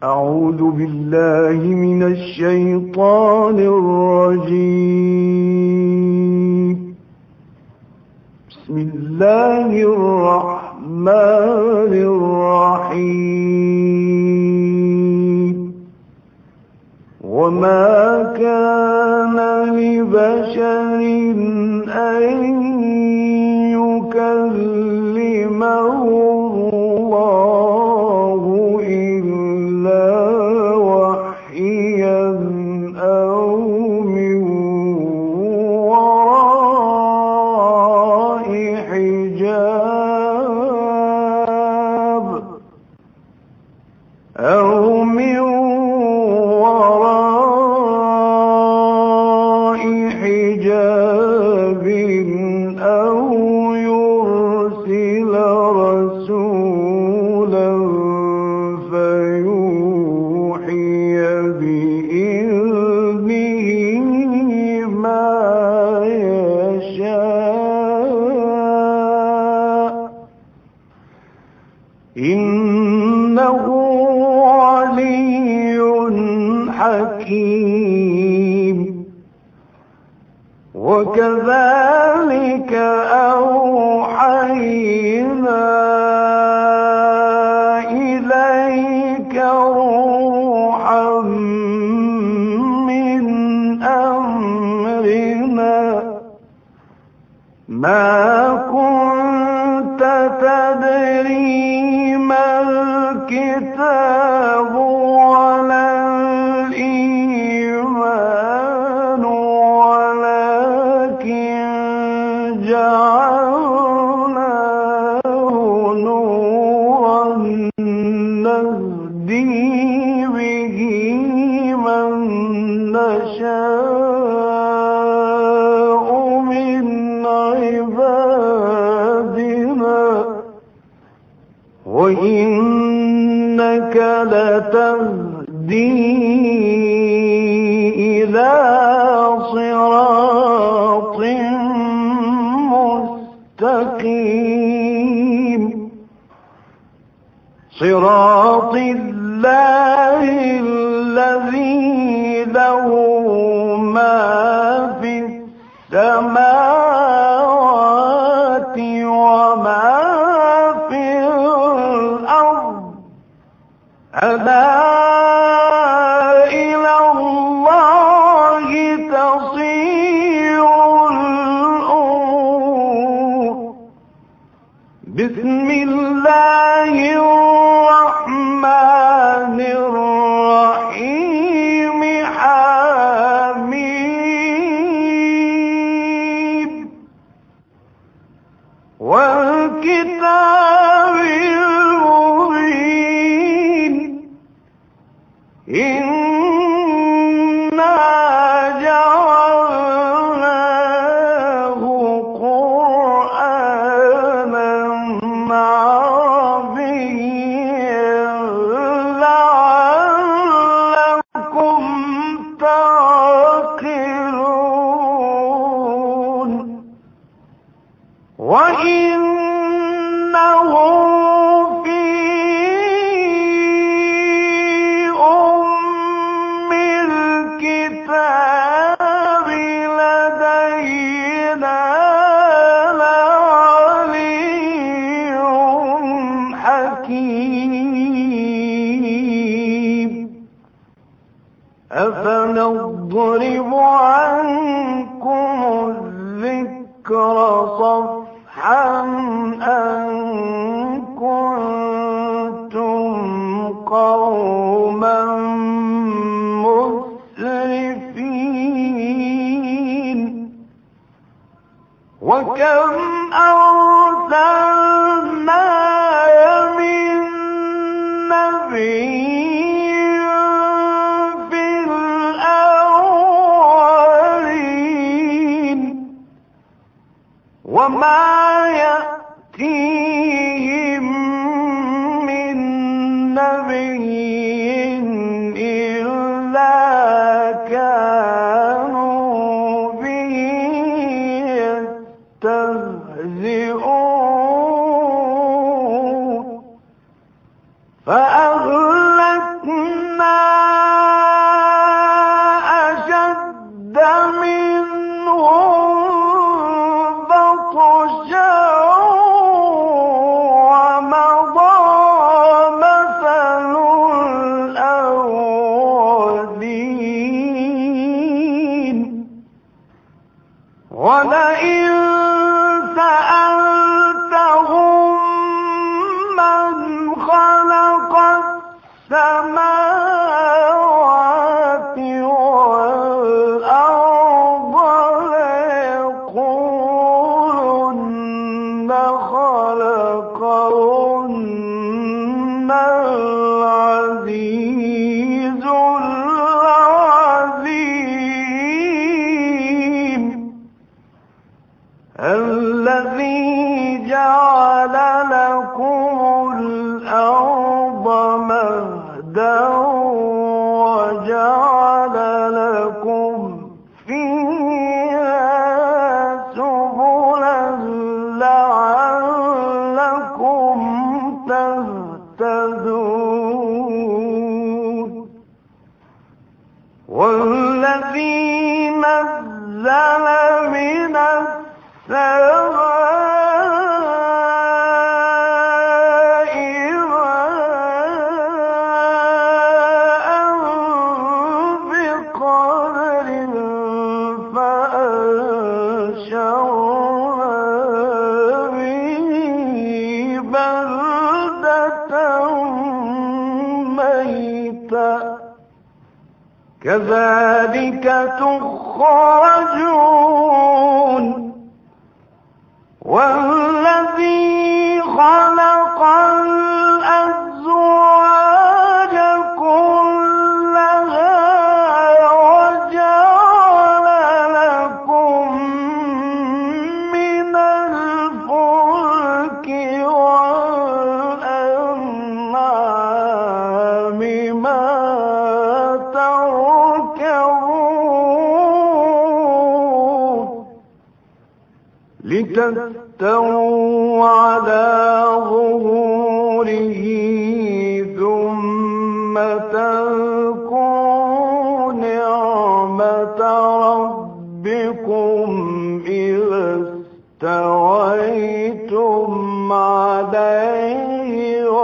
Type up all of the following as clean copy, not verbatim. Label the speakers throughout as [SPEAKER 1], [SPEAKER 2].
[SPEAKER 1] أعوذ بالله من الشيطان الرجيم. بسم الله الرحمن الرحيم. وما كان لبشر أن يكلمه الله إلا وحيا أو من وراء حجاب أو يرسل رسولا فيوحي بإذنه ما يشاء إنه علي حكيم. وكذلك أوحينا إليك روحا من أمرنا ما كنت تدري ما الكتاب ولا الإيمان ولكن جعلناه نورا نهدي به من نشاء من عبادنا وإنك لتهدي إلى صراط مستقيم صراط الله الذي له ما في السماوات وما في الأرض ألا إلى الله تصير الأمور. بسم الله الرحمن الرحيم. حميم. والكتاب المبين. إنا جعلناه قرآنا عربيا لعلكم تعقلون. وإنه في أم الكتاب لدينا لعلي حكيم. أفنضرب عنكم الذكر صفحا أن كنتم قوما مسرفين. وكم أرسلنا من نبي في الأولين وما يأتيهم من نبي إلا كانوا به يستهزئون. فأهلكنا وجعل لكم فيها سبلا لعلكم تهتدون والذي نزل من السماء كذلك تخرجون والذي خلق الأزواج كلها وجعل لكم من الفلك والأنعام ما لتستووا على ظهوره ثم تذكروا نعمة ربكم إذا استويتم عليه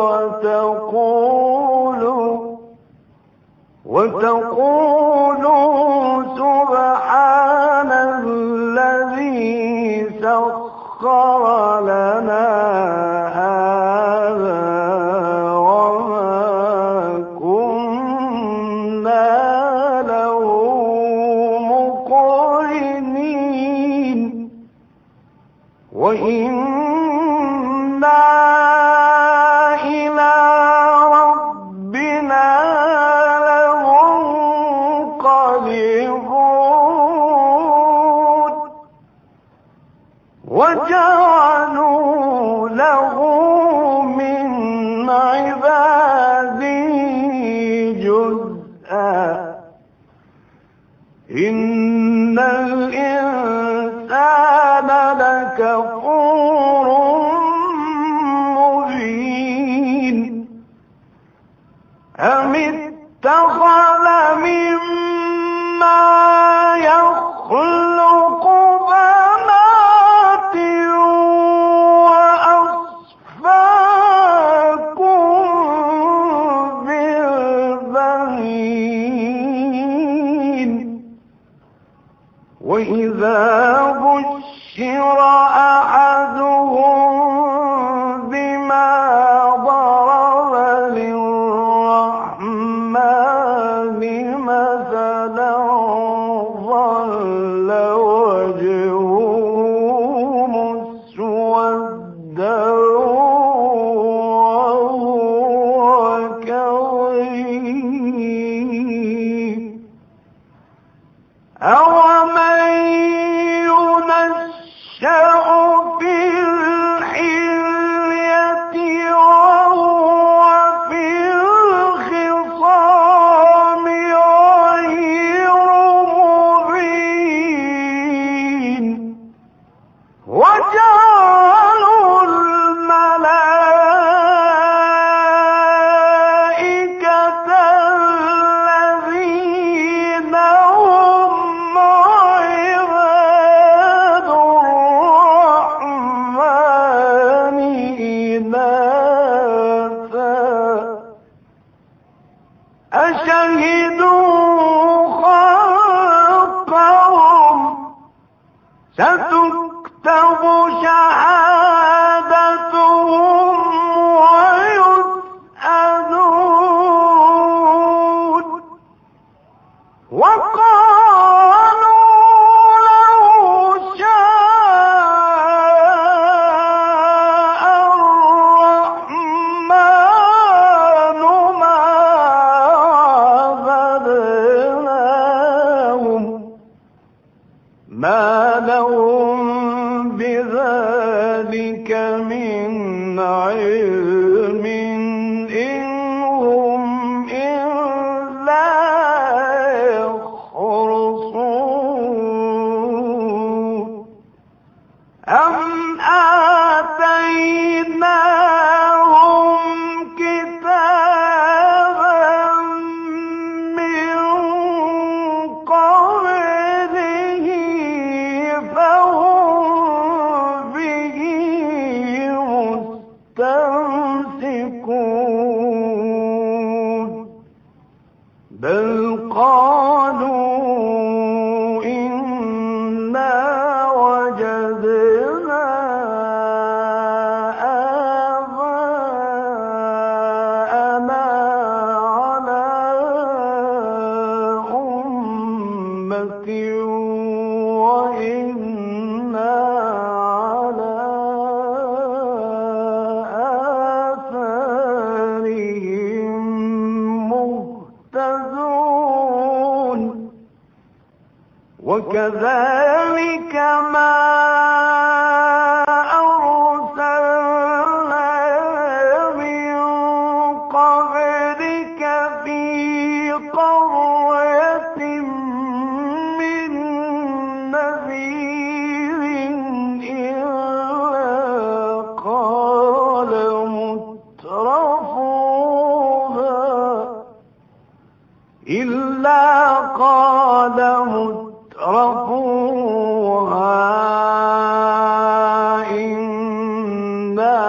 [SPEAKER 1] وتقولوا سبحان الذي سخر لنا هذا وما كنا له مقرنين وإنا إلى ربنا لمنقلبون وجعلوا له من عباده جزءا إن الإنسان لكفور مبين أم اتخذ مما يخلق بنات وأصفاكم بالبنين وإذا بشر أحدهم بما ضرب للرحمن مثلا ظل وجهه مسودا وهو كظيم أومن ينشأ في الحلية وهو في الخصام غير مبين وجعلوا الملائكة الذين هم عباد الرحمن إناثا أشهدوا خلقهم ستكتب شهادتهم ويسألون وقالوا لو شاء الرحمن ما عبدناهم ما لهم بذلك وكذلك ما أرسلنا من قبلك في قرية من نذير إلا قال مترفوها إنا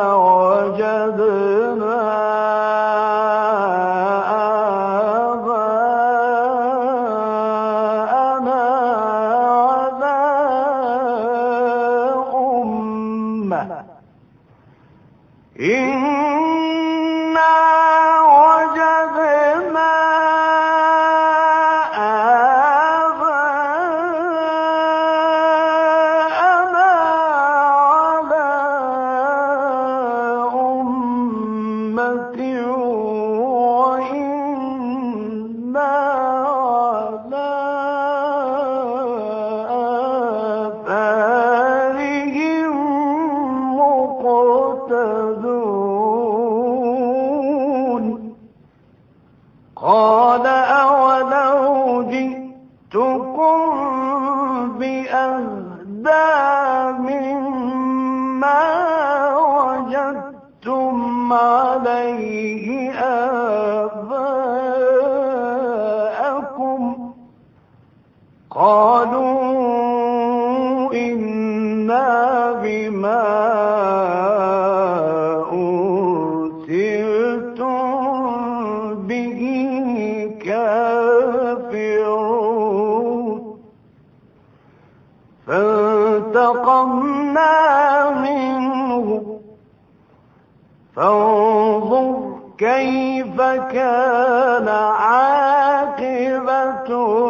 [SPEAKER 1] وجدنا آباءنا على أمة إنا وجدنا آباءنا على أمة وإنا على آثارهم مقتدون قال أولو جئتكم بأهدى مما وجدتم عليه آباءكم قالوا إنا بما فانتقمنا منه فانظر كيف كان عاقبة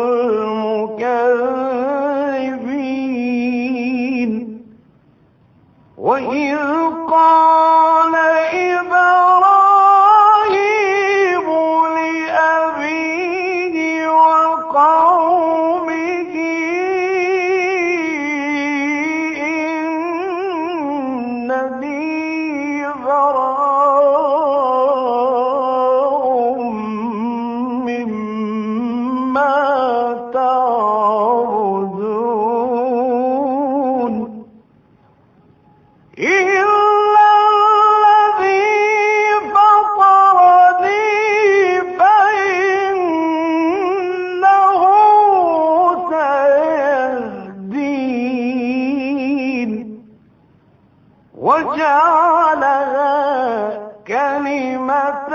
[SPEAKER 1] المكذبين وإذ قال إبراهيم لأبيه وقومه إنني براء مما تعبدون إلا الذي فطرني فإنه سيهدين وجعلها كلمة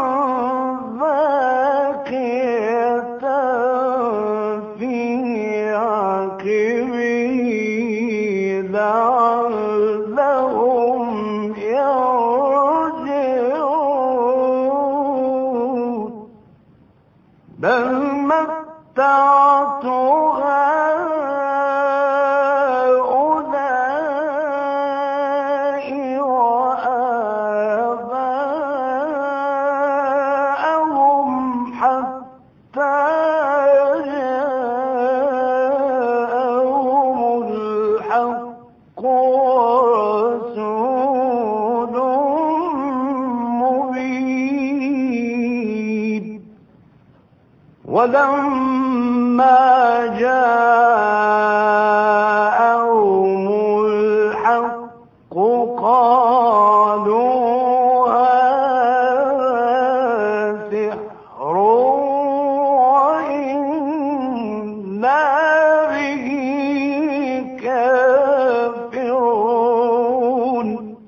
[SPEAKER 1] باقية في عقبه لعلهم يرجعون بل متعت هؤلاء وآباءهم حتى جاءهم الحق ورسول مبين ولما جاءهم الحق قالوا هذا سحر وإنا به كافرون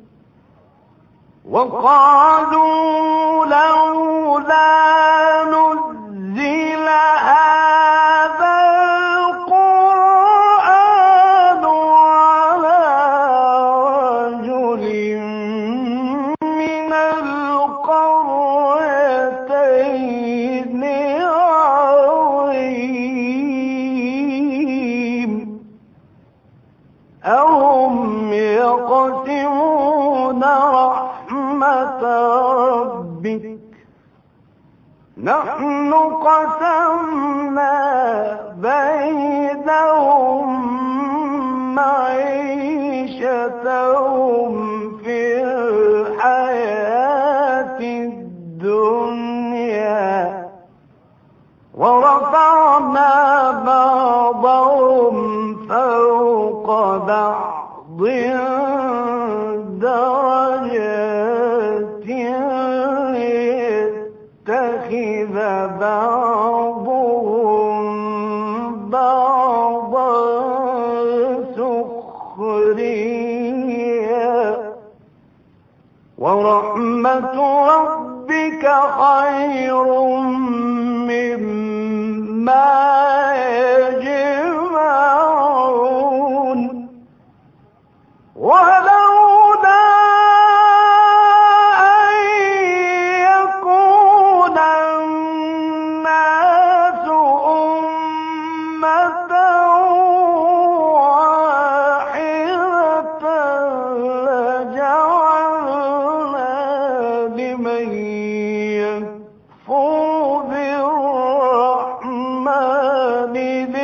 [SPEAKER 1] وقالوا لولا نزل هذا القرآن نحن قسمنا بينهم معيشتهم في الحياة الدنيا ورفعنا بعضهم فوق بعض درجات ليتخذ بعضهم بعضا سخريا ورحمة ربك خير مما يجمعون ولولا أن يكون الناس أمة واحدة لجعلنا لمن يكفر بالرحمن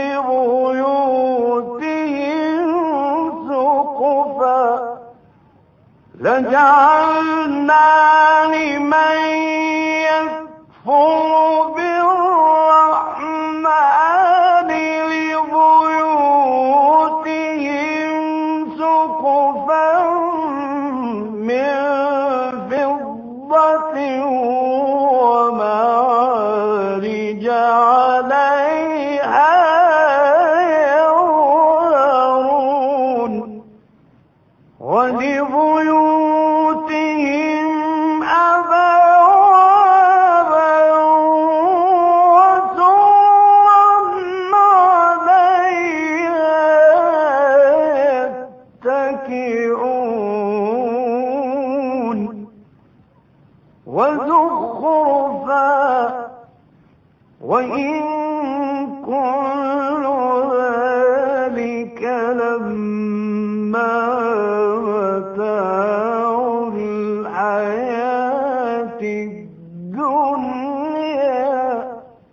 [SPEAKER 1] لجعلنا لمن يكفر بالرحمن لبيوتهم سقفا من فضة ومعارج عليها يظهرون ولبيوتهم أبوابا وسررا عليها يتكئون وزخرفا وإن كل ذلك لما متاع الحياة الدنيا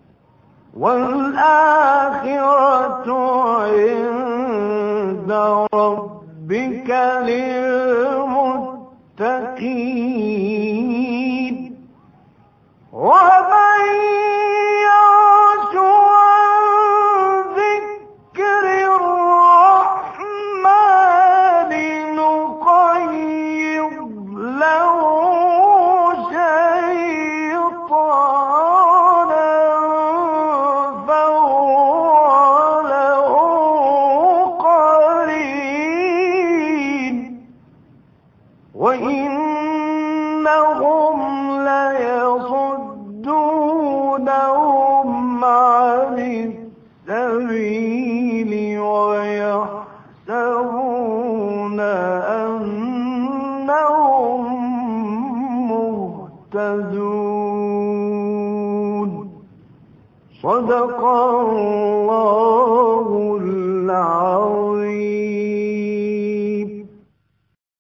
[SPEAKER 1] والآخرة عند ربك للمتقين ومن يعش عن ذكر الرحمن نقيض له شيطانا فهو له قرين وإنهم ليصدونهم عن السبيل ويحسبون أنهم مهتدون صدق الله